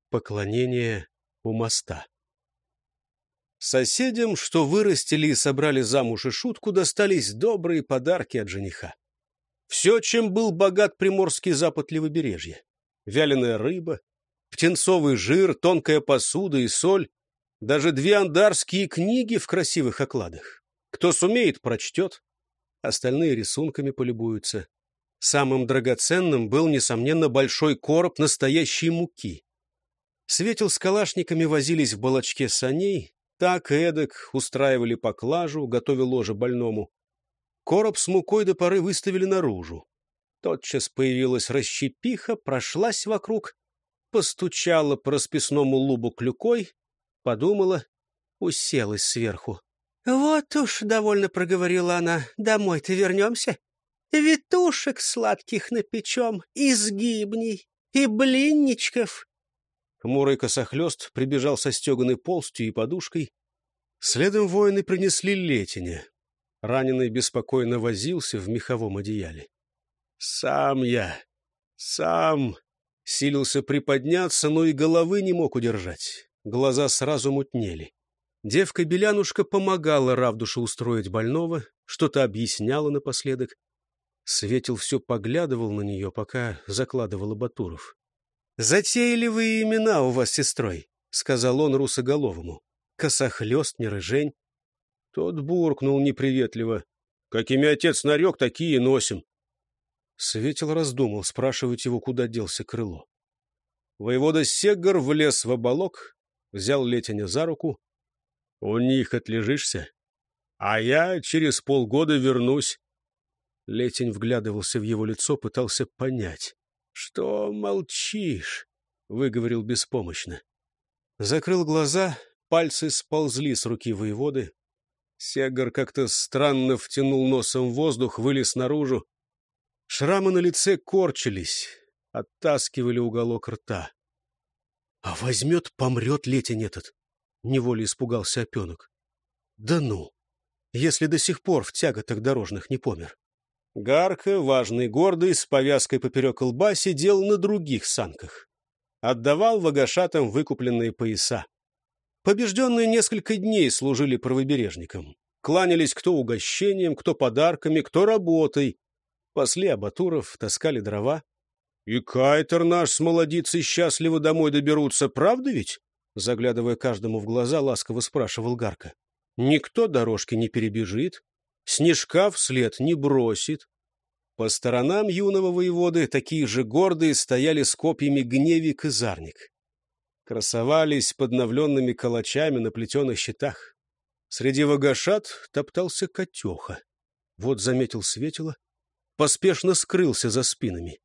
Поклонение у моста. Соседям, что вырастили и собрали замуж и шутку, достались добрые подарки от жениха. Все, чем был богат приморский запад левобережья. Вяленая рыба, птенцовый жир, тонкая посуда и соль, даже 2 андарские книги в красивых окладах. Кто сумеет, прочтет, остальные рисунками полюбуются. Самым драгоценным был, несомненно, большой короб настоящей муки. Светил с калашниками возились в балочке саней, так и эдак устраивали поклажу, готовя ложе больному. Короб с мукой до поры выставили наружу. Тотчас появилась расщепиха, прошлась вокруг, постучала по расписному лубу клюкой, подумала, уселась сверху. — Вот уж, — довольно проговорила она, — домой-то вернемся. Витушек сладких напечем, и сгибней, и блинничков. Хмурый косохлёст прибежал со стеганой полстью и подушкой. Следом воины принесли летеня. Раненый беспокойно возился в меховом одеяле. Сам силился приподняться, но и головы не мог удержать. Глаза сразу мутнели. Девка-белянушка помогала Равдушу устроить больного, что-то объясняла напоследок. Светил все поглядывал на нее, пока закладывала Батуров. — Затейливые имена у вас с сестрой, — сказал он русоголовому. — Косохлёст, не рыжень. Тот буркнул неприветливо. — Какими отец нарек, такие носим. Светил раздумал, спрашивать его, куда делся Крыло. Воевода Сеггар влез в оболок, взял Летеня за руку. — У них отлежишься, а я через полгода вернусь. Летень вглядывался в его лицо, пытался понять. — Что молчишь? — выговорил беспомощно. Закрыл глаза, пальцы сползли с руки воеводы. Сеггар как-то странно втянул носом в воздух, вылез наружу. Шрамы на лице корчились, оттаскивали уголок рта. — А возьмет, помрет Летень этот! — неволей испугался опенок. — Да ну! Если до сих пор в тяготах дорожных не помер. Гарка, важный, гордый, с повязкой поперек лба, сидел на других санках. Отдавал вагашатам выкупленные пояса. Побежденные несколько дней служили правобережникам. Кланялись кто угощением, кто подарками, кто работой. Пасли абатуров, таскали дрова. — И кайтер наш с молодицей счастливо домой доберутся, правда ведь? Заглядывая каждому в глаза, ласково спрашивал Гарка. — Никто дорожки не перебежит, снежка вслед не бросит. По сторонам юного воеводы такие же гордые стояли с копьями Гневик и Зарник. Красовались подновленными калачами на плетеных щитах. Среди вагашат топтался Котеха. Вот заметил Светила, поспешно скрылся за спинами.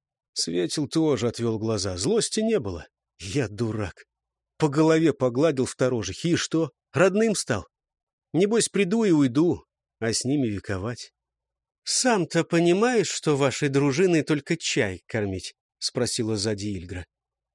Светил тоже отвел глаза, злости не было. Я дурак. По голове погладил второжих, и что, родным стал? Небось, приду и уйду, а с ними вековать. — Сам-то понимаешь, что вашей дружиной только чай кормить? — спросила сзади Ильгра.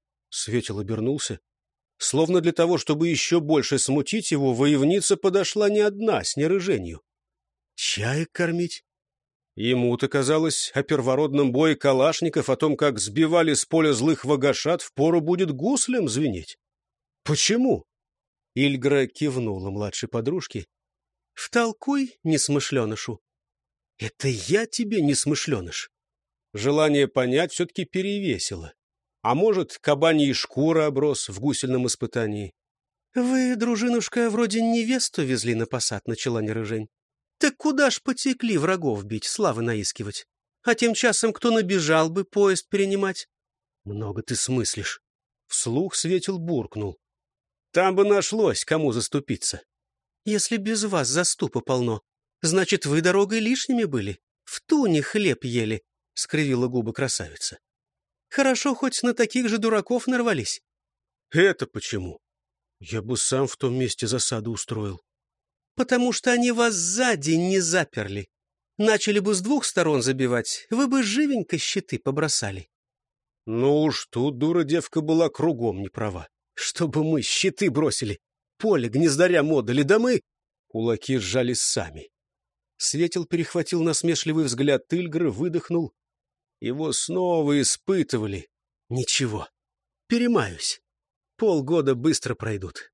Светил обернулся. Словно для того, чтобы еще больше смутить его, воевница подошла не одна, с нерыженью. — Чаек кормить? Ему-то казалось о первородном бое калашников, о том, как сбивали с поля злых вагашат, впору будет гуслям звенеть. — Почему? Ильгра кивнула младшей подружке. — Втолкуй, несмышленышу. — Это я тебе несмышленыш? Желание понять все-таки перевесило. А может, кабаньей шкура оброс в гусельном испытании. — Вы, дружинушка, вроде невесту везли на посад, — начала нерыжень. — Так куда ж потекли врагов бить, славы наискивать? А тем часом кто набежал бы поезд перенимать? — Много ты смыслишь. Вслух Светил буркнул. — Там бы нашлось, кому заступиться. — Если без вас заступа полно, значит, вы дорогой лишними были, в туне хлеб ели, — скривила губы красавица. — Хорошо, хоть на таких же дураков нарвались. — Это почему? Я бы сам в том месте засаду устроил. — Потому что они вас сзади не заперли. Начали бы с 2 сторон забивать, вы бы живенько щиты побросали. — Ну уж тут дура девка была кругом не права. Чтобы мы щиты бросили, поле гнездарям отдали, да мы... Кулаки сжались сами. Светил перехватил насмешливый взгляд Ильгры, выдохнул. Его снова испытывали. Ничего, перемаюсь. полгода быстро пройдут.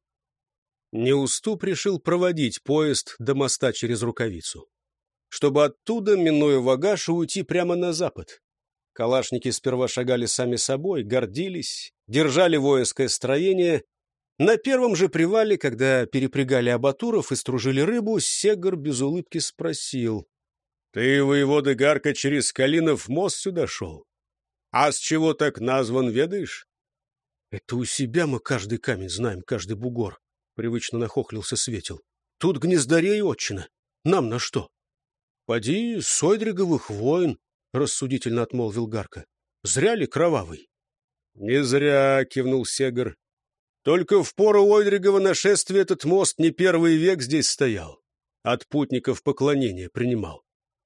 Неуступ решил проводить поезд до моста через Рукавицу, чтобы оттуда, минуя Вагашу, уйти прямо на запад. Калашники сперва шагали сами собой, гордились, держали воинское строение. На первом же привале, когда перепрягали абатуров и стружили рыбу, Сегр без улыбки спросил: «Ты, воевода Гарка, через Калинов мост сюда шел? А с чего так назван, ведаешь?» «Это у себя мы каждый камень знаем, каждый бугор», — привычно нахохлился Светил. «Тут гнездарей отчина. Нам на что?» «Поди, Сойдриговых войн», — рассудительно отмолвил Гарка. «Зря ли кровавый?» «Не зря», — кивнул Сегр. «Только в пору Ойдригова нашествия этот мост не первый век здесь стоял. От путников поклонение принимал».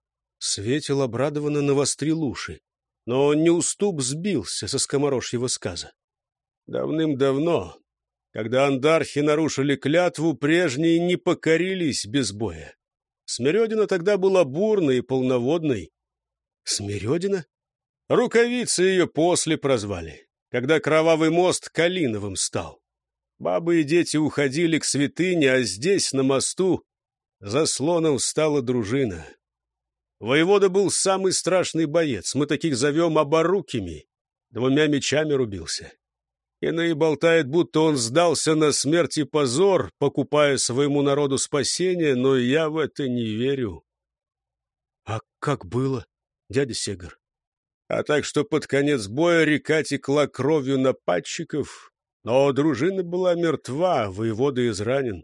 Светил обрадованно навострил уши, но Неуступ сбился со скоморожьего сказа. Давным-давно, когда андархи нарушили клятву, прежние не покорились без боя. Смирёдина тогда была бурной и полноводной. Смирёдина? Рукавицы ее после прозвали, когда кровавый мост Калиновым стал. Бабы и дети уходили к святыне, а здесь, на мосту, заслоном стала дружина. Воевода был самый страшный боец, мы таких зовем оборукими, 2 мечами рубился. Иные болтают, будто он сдался на смерть и позор, покупая своему народу спасение, но я в это не верю. — А как было, дядя Сегр? А так, что под конец боя река текла кровью нападчиков, но дружина была мертва, воевода изранен.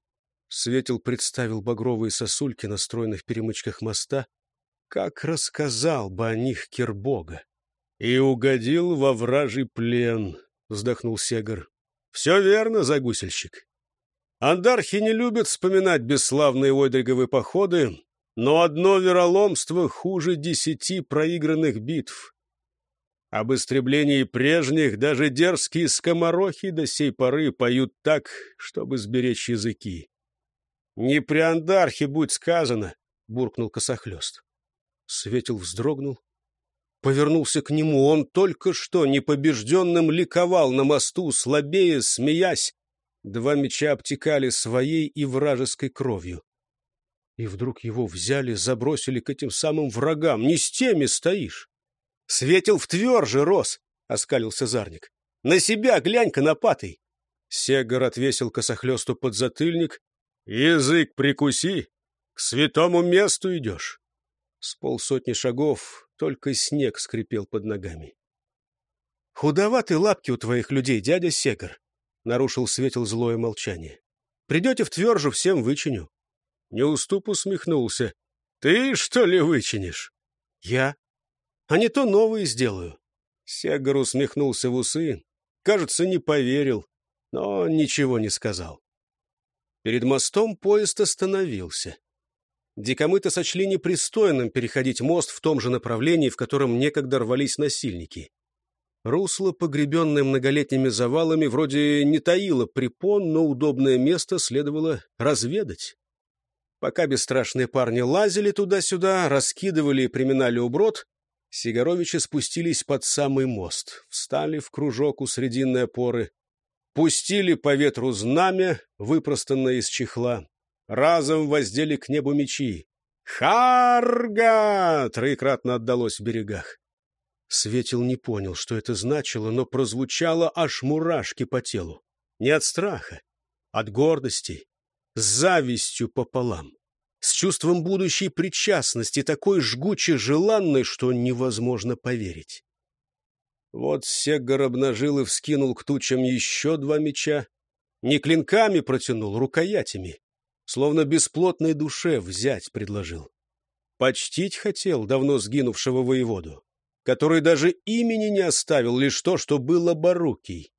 Светил представил багровые сосульки на стройных перемычках моста, как рассказал бы о них Кирбога. И угодил во вражий плен, — вздохнул Сегр. — Все верно, загусельщик. Андархи не любят вспоминать бесславные ойдриговые походы, но одно вероломство хуже 10 проигранных битв. Об истреблении прежних даже дерзкие скоморохи до сей поры поют так, чтобы сберечь языки. — Не при Андархе будь сказано, — буркнул Косохлёст. Светил вздрогнул, повернулся к нему. Он только что непобежденным ликовал на мосту, слабее, смеясь. 2 меча обтекали своей и вражеской кровью. И вдруг его взяли, забросили к этим самым врагам. Не с теми стоишь. Светил в тверже рос, — оскалился Зарник. На себя глянь-ка, напатый. Сегр отвесил Косохлёсту подзатыльник. Язык прикуси, к святому месту идешь. С 50 шагов только снег скрипел под ногами. — Худоваты лапки у твоих людей, дядя Сегр, — нарушил Светил злое молчание. — Придете в Твержу, всем вычиню. Неуступ усмехнулся. — Ты, что ли, вычинишь? — Я. А не то новые сделаю. Сегр усмехнулся в усы. Кажется, не поверил, но ничего не сказал. Перед мостом поезд остановился. Дикомыты сочли непристойным переходить мост в том же направлении, в котором некогда рвались насильники. Русло, погребенное многолетними завалами, вроде не таило препон, но удобное место следовало разведать. Пока бесстрашные парни лазили туда-сюда, раскидывали и приминали уброд, Сигаровичи спустились под самый мост, встали в кружок у срединной опоры, пустили по ветру знамя, выпростанное из чехла, разом воздели к небу мечи. «Харга!» — троекратно отдалось в берегах. Светил не понял, что это значило, но прозвучало аж мурашки по телу. Не от страха, от гордости, с завистью пополам, с чувством будущей причастности, такой жгуче желанной, что невозможно поверить. Вот Сегр обнажил и вскинул к тучам еще 2 меча, не клинками протянул, рукоятями, словно бесплотной душе взять предложил. Почтить хотел давно сгинувшего воеводу, который даже имени не оставил, лишь то, что был оборукий.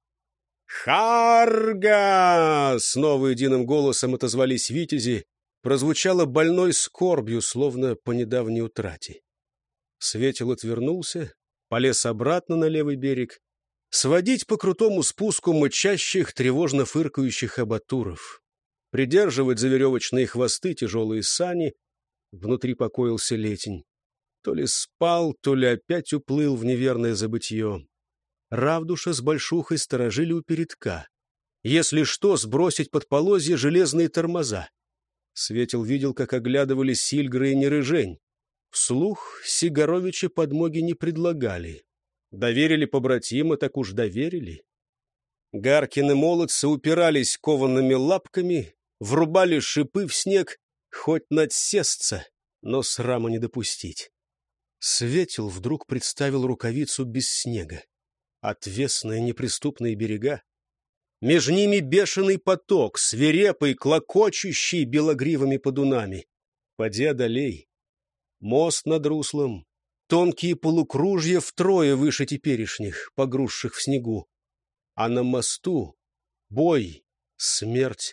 «Харга!» — снова единым голосом отозвались витязи, прозвучало больной скорбью, словно по недавней утрате. Светил отвернулся, полез обратно на левый берег, сводить по крутому спуску мычащих, тревожно фыркающих абатуров, придерживать за веревочные хвосты тяжелые сани. Внутри покоился Летень. То ли спал, то ли опять уплыл в неверное забытье. Равдуша с Большухой сторожили у передка. Если что, сбросить под полозья железные тормоза. Светил видел, как оглядывались Сильгры и Нерыжень. Вслух Сигаровича подмоги не предлагали. Доверили побратима, так уж доверили. Гаркины молодцы упирались коваными лапками, врубали шипы в снег, хоть надсесться, но срама не допустить. Светил вдруг представил рукавицу без снега. Отвесные неприступные берега. Меж ними бешеный поток, свирепый, клокочущий белогривыми подунами. Поди одолей. Мост над руслом, тонкие полукружья втрое выше теперешних, погрузших в снегу. А на мосту бой, смерть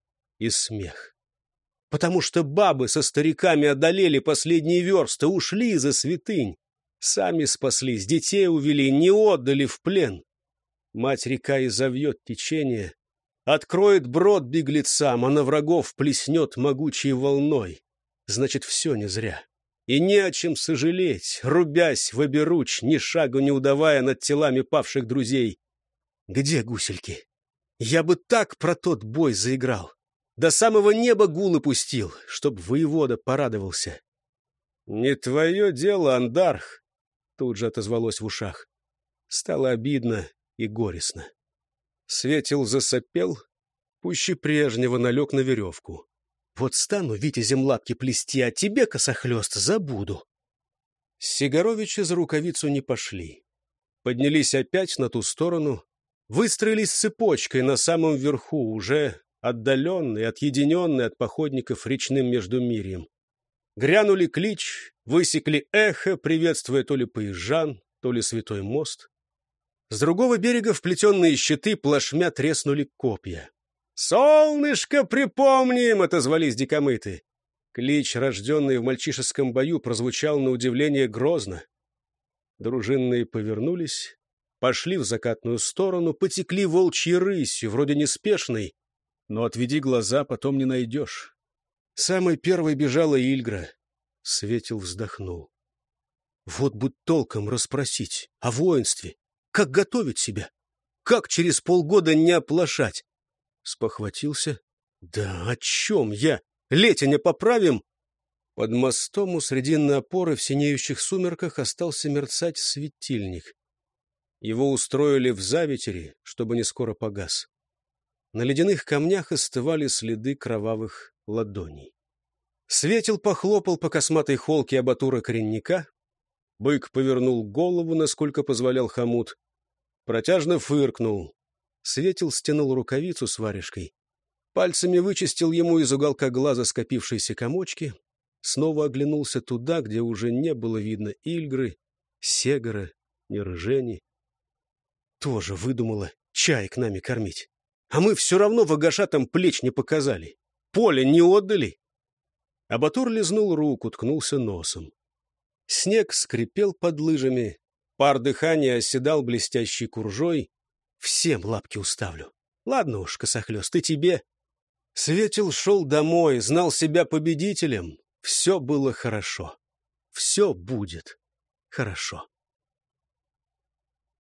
и смех. Потому что бабы со стариками одолели последние версты, ушли за святынь. Сами спаслись, детей увели, не отдали в плен. Мать-река изовьет течение, откроет брод беглецам, а на врагов плеснет могучей волной. Значит, все не зря. И не о чем сожалеть, рубясь в оберуч, ни шагу не удавая над телами павших друзей. Где гусельки? Я бы так про тот бой заиграл. До самого неба гулы пустил, чтоб воевода порадовался. — Не твое дело, Андарх, — тут же отозвалось в ушах. Стало обидно и горестно. Светил засопел, пуще прежнего налег на веревку. Вот стану витязем лапки плести, а тебе, косохлёст, забуду. Сигаровичи за рукавицу не пошли. Поднялись опять на ту сторону, выстроились цепочкой на самом верху, уже отдаленные, отъединенные от походников речным междумирьем. Грянули клич, высекли эхо, приветствуя то ли Поезжан, то ли Святой мост. С другого берега вплетенные щиты плашмя треснули копья. «Солнышко, припомним!» — отозвались дикомыты. Клич, рожденный в мальчишеском бою, прозвучал на удивление грозно. Дружинные повернулись, пошли в закатную сторону, потекли волчьи рысью, вроде неспешной, но отведи глаза, потом не найдешь. Самой первой бежала Ильгра. Светил вздохнул. Вот бы толком расспросить о воинстве, как готовить себя, как через полгода не оплошать. Спохватился. Да о чем я? Летеня поправим? Под мостом у срединной опоры в синеющих сумерках остался мерцать светильник. Его устроили в заветере, чтобы не скоро погас. На ледяных камнях остывали следы кровавых ладоней. Светил похлопал по косматой холке абатура коренника. Бык повернул голову, насколько позволял хомут. Протяжно фыркнул. Светил стянул рукавицу с варежкой. Пальцами вычистил ему из уголка глаза скопившиеся комочки. Снова оглянулся туда, где уже не было видно Ильгры, Сегора, Нерыжени. Тоже выдумала чаек нами кормить. А мы все равно вагашатам плеч не показали. Поле не отдали. Абатур лизнул руку, ткнулся носом. Снег скрипел под лыжами. Пар дыхания оседал блестящей куржой. Всем лапки уставлю. Ладно уж, косохлёст, и тебе. Светил шел домой, знал себя победителем. Все было хорошо. Все будет хорошо.